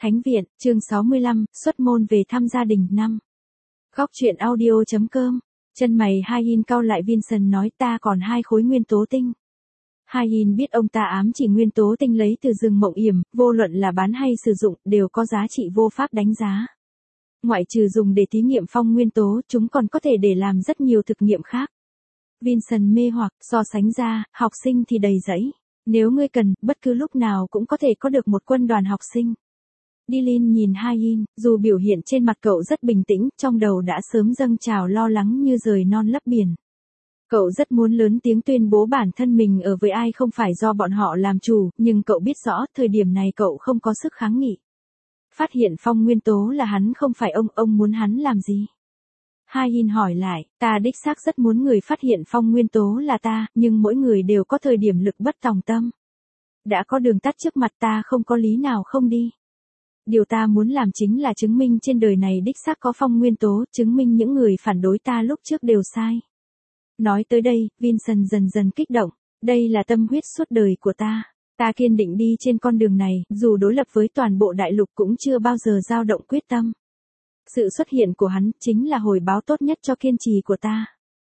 Thánh viện, chương 65, xuất môn về thăm gia đình năm. Góc truyện audio.com. Chân mày Hai-in cau lại, Vincent nói ta còn 2 khối nguyên tố tinh. Hai-in biết ông ta ám chỉ nguyên tố tinh lấy từ rừng Mộng Yểm, vô luận là bán hay sử dụng, đều có giá trị vô pháp đánh giá. Ngoại trừ dùng để thí nghiệm phong nguyên tố, chúng còn có thể để làm rất nhiều thực nghiệm khác. Vincent mê hoặc, so sánh ra, học sinh thì đầy rẫy. Nếu ngươi cần, bất cứ lúc nào cũng có thể có được một quân đoàn học sinh. Dylan nhìn Hai-in, dù biểu hiện trên mặt cậu rất bình tĩnh, trong đầu đã sớm dâng trào lo lắng như rời non lấp biển. Cậu rất muốn lớn tiếng tuyên bố bản thân mình ở với ai không phải do bọn họ làm chủ, nhưng cậu biết rõ, thời điểm này cậu không có sức kháng nghị. Phát hiện phong nguyên tố là hắn, không phải ông muốn hắn làm gì? Hai-in hỏi lại, ta đích xác rất muốn người phát hiện phong nguyên tố là ta, nhưng mỗi người đều có thời điểm lực bất tòng tâm. Đã có đường tắt trước mặt ta, không có lý nào không đi. Điều ta muốn làm chính là chứng minh trên đời này đích xác có phong nguyên tố, chứng minh những người phản đối ta lúc trước đều sai. Nói tới đây, Vincent dần dần kích động, đây là tâm huyết suốt đời của ta. Ta kiên định đi trên con đường này, dù đối lập với toàn bộ đại lục cũng chưa bao giờ dao động quyết tâm. Sự xuất hiện của hắn chính là hồi báo tốt nhất cho kiên trì của ta.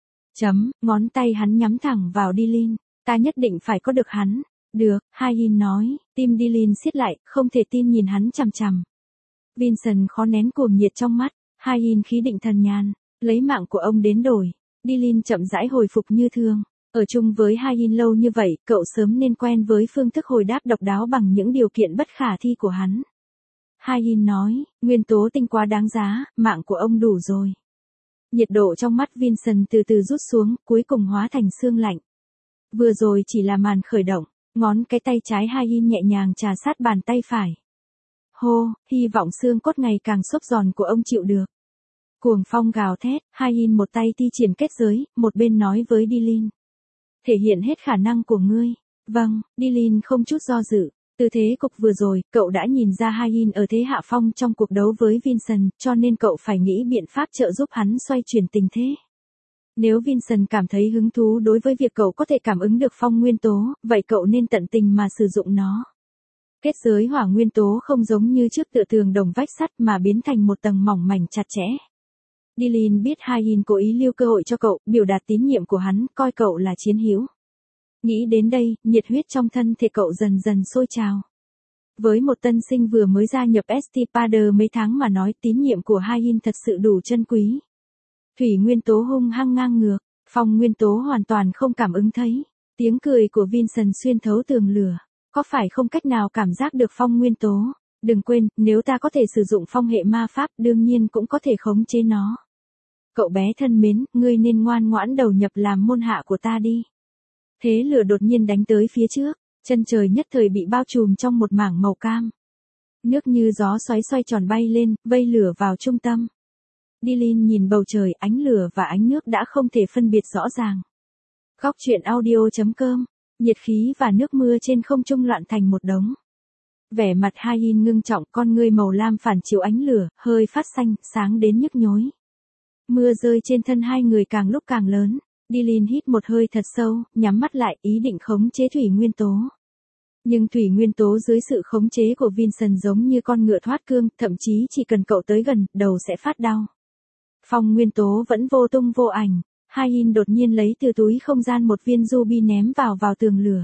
Ngón tay hắn nhắm thẳng vào Dylan, ta nhất định phải có được hắn. Được, Hai-in nói, tim Dylan siết lại, không thể tin nhìn hắn chằm chằm. Vincent khó nén cuồng nhiệt trong mắt, Hai-in khí định thần nhàn, lấy mạng của ông đến đổi. Dylan chậm rãi hồi phục như thường. Ở chung với Hai-in lâu như vậy, cậu sớm nên quen với phương thức hồi đáp độc đáo bằng những điều kiện bất khả thi của hắn. Hai-in nói, nguyên tố tinh quá đáng giá, mạng của ông đủ rồi. Nhiệt độ trong mắt Vincent từ từ rút xuống, cuối cùng hóa thành sương lạnh. Vừa rồi chỉ là màn khởi động, ngón cái tay trái Hai-in nhẹ nhàng trà sát bàn tay phải. Hô, hy vọng xương cốt ngày càng xốp giòn của ông chịu được. Cuồng phong gào thét, Hai-in một tay thi triển kết giới, một bên nói với Dylan. Thể hiện hết khả năng của ngươi. Vâng, Dylan không chút do dự. Từ thế cục vừa rồi, cậu đã nhìn ra Hai-in ở thế hạ phong trong cuộc đấu với Vincent, cho nên cậu phải nghĩ biện pháp trợ giúp hắn xoay chuyển tình thế. Nếu Vincent cảm thấy hứng thú đối với việc cậu có thể cảm ứng được phong nguyên tố, vậy cậu nên tận tình mà sử dụng nó. Kết giới hỏa nguyên tố không giống như trước tựa tường đồng vách sắt mà biến thành một tầng mỏng mảnh chặt chẽ. Dylan biết Hai-in cố ý lưu cơ hội cho cậu, biểu đạt tín nhiệm của hắn, coi cậu là chiến hữu. Nghĩ đến đây, nhiệt huyết trong thân thể cậu dần dần sôi trào. Với một tân sinh vừa mới gia nhập St. Pader mấy tháng mà nói, tín nhiệm của Hai-in thật sự đủ chân quý. Thủy nguyên tố hung hăng ngang ngược, phong nguyên tố hoàn toàn không cảm ứng thấy. Tiếng cười của Vincent xuyên thấu tường lửa. Có phải không cách nào cảm giác được phong nguyên tố? Đừng quên, nếu ta có thể sử dụng phong hệ ma pháp, đương nhiên cũng có thể khống chế nó. Cậu bé thân mến, ngươi nên ngoan ngoãn đầu nhập làm môn hạ của ta đi. Thế lửa đột nhiên đánh tới phía trước, chân trời nhất thời bị bao trùm trong một mảng màu cam. Nước như gió xoay tròn bay lên, vây lửa vào trung tâm. Dylan nhìn bầu trời, ánh lửa và ánh nước đã không thể phân biệt rõ ràng. Góc truyện audio.com, nhiệt khí và nước mưa trên không trung loạn thành một đống. Vẻ mặt Hai-in ngưng trọng, con ngươi màu lam phản chiếu ánh lửa, hơi phát xanh, sáng đến nhức nhối. Mưa rơi trên thân hai người càng lúc càng lớn. Dylan hít một hơi thật sâu, nhắm mắt lại, ý định khống chế thủy nguyên tố. Nhưng thủy nguyên tố dưới sự khống chế của Vincent giống như con ngựa thoát cương, thậm chí chỉ cần cậu tới gần, đầu sẽ phát đau. Phong nguyên tố vẫn vô tung vô ảnh. Hai-in đột nhiên lấy từ túi không gian một viên ruby ném vào tường lửa.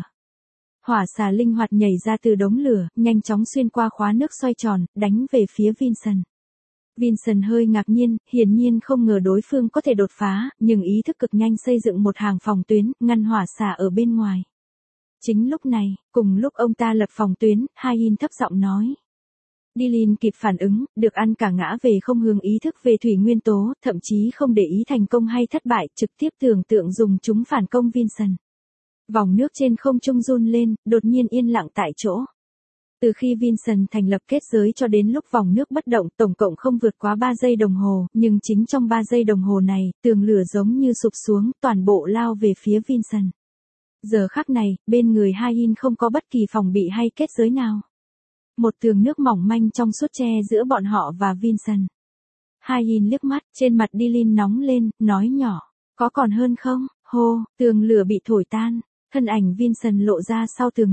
Hỏa xà linh hoạt nhảy ra từ đống lửa, nhanh chóng xuyên qua khóa nước xoay tròn, đánh về phía Vincent. Vincent hơi ngạc nhiên, hiển nhiên không ngờ đối phương có thể đột phá, nhưng ý thức cực nhanh xây dựng một hàng phòng tuyến, ngăn hỏa xà ở bên ngoài. Chính lúc này, cùng lúc ông ta lập phòng tuyến, Hai-in thấp giọng nói. Dylan kịp phản ứng, được ăn cả ngã về không hướng ý thức về thủy nguyên tố, thậm chí không để ý thành công hay thất bại, trực tiếp tưởng tượng dùng chúng phản công Vincent. Vòng nước trên không trung run lên, đột nhiên yên lặng tại chỗ. Từ khi Vincent thành lập kết giới cho đến lúc vòng nước bất động, tổng cộng không vượt quá 3 giây đồng hồ, nhưng chính trong 3 giây đồng hồ này, tường lửa giống như sụp xuống, toàn bộ lao về phía Vincent. Giờ khắc này, bên người Hai-in không có bất kỳ phòng bị hay kết giới nào. Một tường nước mỏng manh trong suốt che giữa bọn họ và Vincent. Hai-in liếc mắt, trên mặt Dylan nóng lên, nói nhỏ, có còn hơn không? Hô, tường lửa bị thổi tan, thân ảnh Vincent lộ ra sau tường nước.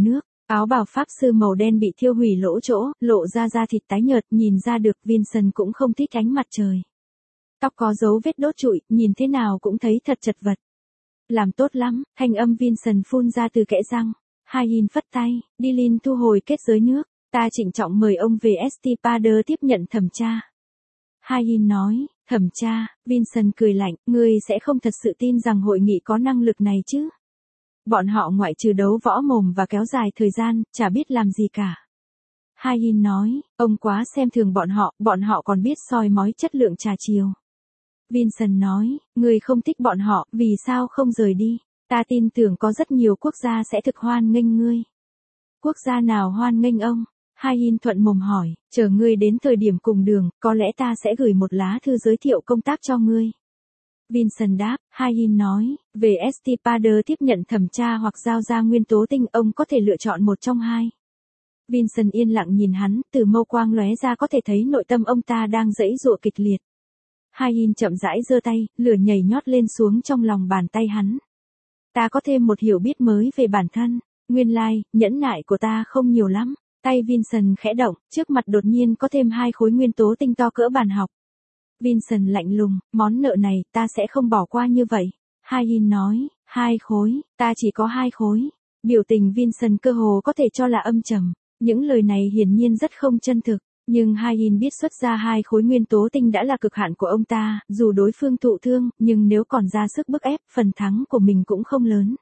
Áo bào pháp sư màu đen bị thiêu hủy lỗ chỗ, lộ ra da thịt tái nhợt, nhìn ra được Vincent cũng không thích ánh mặt trời. Tóc có dấu vết đốt trụi, nhìn thế nào cũng thấy thật chật vật. Làm tốt lắm, thanh âm Vincent phun ra từ kẽ răng. Hai phất tay, Dylan thu hồi kết giới nước, ta trịnh trọng mời ông về St. Pader tiếp nhận thẩm tra. Hai nói, thẩm tra, Vincent cười lạnh, ngươi sẽ không thật sự tin rằng hội nghị có năng lực này chứ. Bọn họ ngoại trừ đấu võ mồm và kéo dài thời gian, chả biết làm gì cả. Hai nói, ông quá xem thường bọn họ còn biết soi mói chất lượng trà chiều. Vincent nói, ngươi không thích bọn họ, vì sao không rời đi, ta tin tưởng có rất nhiều quốc gia sẽ thực hoan nghênh ngươi. Quốc gia nào hoan nghênh ông? Hai thuận mồm hỏi, chờ ngươi đến thời điểm cùng đường, có lẽ ta sẽ gửi một lá thư giới thiệu công tác cho ngươi. Vincent đáp, Hai nói, về St. Pader tiếp nhận thẩm tra hoặc giao ra nguyên tố tinh, ông có thể lựa chọn một trong hai. Vincent yên lặng nhìn hắn, từ mâu quang lóe ra có thể thấy nội tâm ông ta đang giãy giụa kịch liệt. Hai chậm rãi giơ tay, lửa nhảy nhót lên xuống trong lòng bàn tay hắn. Ta có thêm một hiểu biết mới về bản thân, nguyên lai, nhẫn nại của ta không nhiều lắm. Tay Vincent khẽ động, trước mặt đột nhiên có thêm 2 khối nguyên tố tinh to cỡ bàn học. Vincent lạnh lùng, món nợ này ta sẽ không bỏ qua như vậy. Hai nói, 2 khối, ta chỉ có 2 khối. Biểu tình Vincent cơ hồ có thể cho là âm trầm. Những lời này hiển nhiên rất không chân thực. Nhưng Hai biết xuất ra 2 khối nguyên tố tinh đã là cực hạn của ông ta, dù đối phương thụ thương, nhưng nếu còn ra sức bức ép, phần thắng của mình cũng không lớn.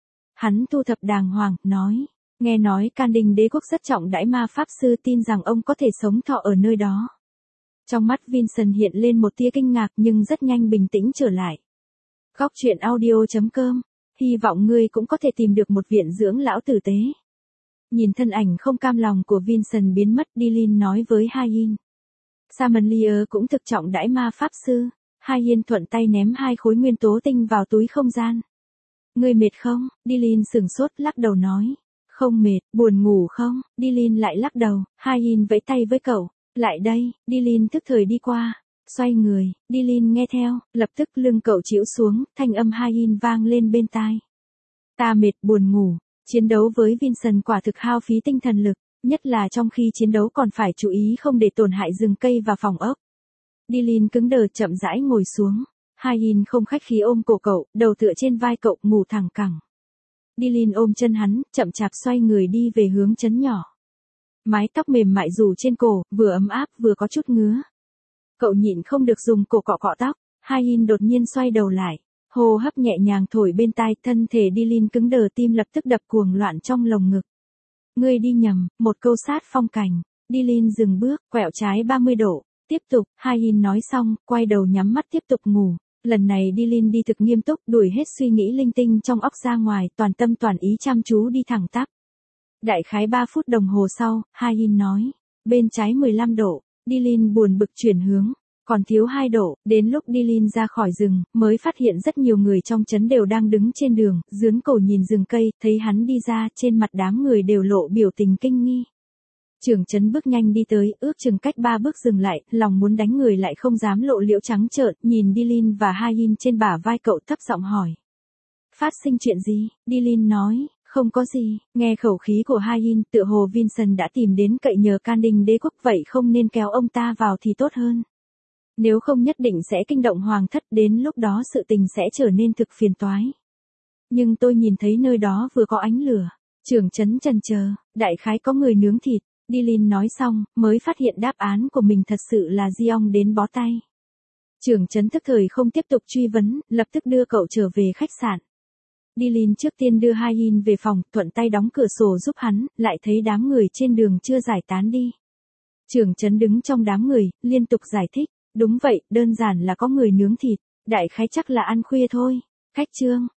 Hắn thu thập đàng hoàng, nói, nghe nói Can Đình đế quốc rất trọng đãi ma pháp sư, tin rằng ông có thể sống thọ ở nơi đó. Trong mắt Vincent hiện lên một tia kinh ngạc nhưng rất nhanh bình tĩnh trở lại. Góc truyện audio.com, hy vọng ngươi cũng có thể tìm được một viện dưỡng lão tử tế. Nhìn thân ảnh không cam lòng của Vincent biến mất, Dylan nói với Hai Samalier cũng thực trọng đãi ma pháp sư. Hai thuận tay ném 2 khối nguyên tố tinh vào túi không gian. Ngươi mệt không? Dylan sửng sốt lắc đầu nói. Không mệt, buồn ngủ không? Dylan lại lắc đầu. Hai vẫy tay với cậu. Lại đây, Dylan thức thời đi qua. Xoay người, Dylan nghe theo, lập tức lưng cậu chĩu xuống, thanh âm Hai vang lên bên tai. Ta mệt, buồn ngủ. Chiến đấu với Vincent quả thực hao phí tinh thần lực, nhất là trong khi chiến đấu còn phải chú ý không để tổn hại rừng cây và phòng ốc. Dylan cứng đờ chậm rãi ngồi xuống. Hai không khách khí ôm cổ cậu, đầu tựa trên vai cậu, ngủ thẳng cẳng. Dylan ôm chân hắn, chậm chạp xoay người đi về hướng trấn nhỏ. Mái tóc mềm mại rủ trên cổ, vừa ấm áp vừa có chút ngứa. Cậu nhịn không được dùng cổ cọ cọ tóc. Hai đột nhiên xoay đầu lại. Hô hấp nhẹ nhàng thổi bên tai, thân thể Dylan cứng đờ, tim lập tức đập cuồng loạn trong lồng ngực. Ngươi đi nhầm, một câu sát phong cảnh. Dylan dừng bước, quẹo trái 30 độ. Tiếp tục, Hai nói xong, quay đầu nhắm mắt tiếp tục ngủ. Lần này Dylan đi thực nghiêm túc, đuổi hết suy nghĩ linh tinh trong óc ra ngoài, toàn tâm toàn ý chăm chú đi thẳng tắp. Đại khái 3 phút đồng hồ sau, Hai nói. Bên trái 15 độ, Dylan buồn bực chuyển hướng. Còn thiếu 2 độ, đến lúc Dylan ra khỏi rừng, mới phát hiện rất nhiều người trong trấn đều đang đứng trên đường, dướn cổ nhìn rừng cây, thấy hắn đi ra, trên mặt đám người đều lộ biểu tình kinh nghi. Trưởng trấn bước nhanh đi tới, ước chừng cách 3 bước dừng lại, lòng muốn đánh người lại không dám lộ liễu trắng trợn, nhìn Dylan và Hai trên bả vai cậu, thấp giọng hỏi. Phát sinh chuyện gì? Dylan nói, không có gì. Nghe khẩu khí của Hai tựa hồ Vincent đã tìm đến cậy nhờ Can Đình đế quốc, vậy không nên kéo ông ta vào thì tốt hơn. Nếu không nhất định sẽ kinh động hoàng thất, đến lúc đó sự tình sẽ trở nên thực phiền toái. Nhưng tôi nhìn thấy nơi đó vừa có ánh lửa. Trưởng trấn chần chờ, đại khái có người nướng thịt. Dylan nói xong, mới phát hiện đáp án của mình thật sự là Giong đến bó tay. Trưởng trấn thức thời không tiếp tục truy vấn, lập tức đưa cậu trở về khách sạn. Dylan trước tiên đưa Hai về phòng, thuận tay đóng cửa sổ giúp hắn, lại thấy đám người trên đường chưa giải tán đi. Trưởng trấn đứng trong đám người, liên tục giải thích. Đúng vậy, đơn giản là có người nướng thịt, đại khái chắc là ăn khuya thôi. Khách trương,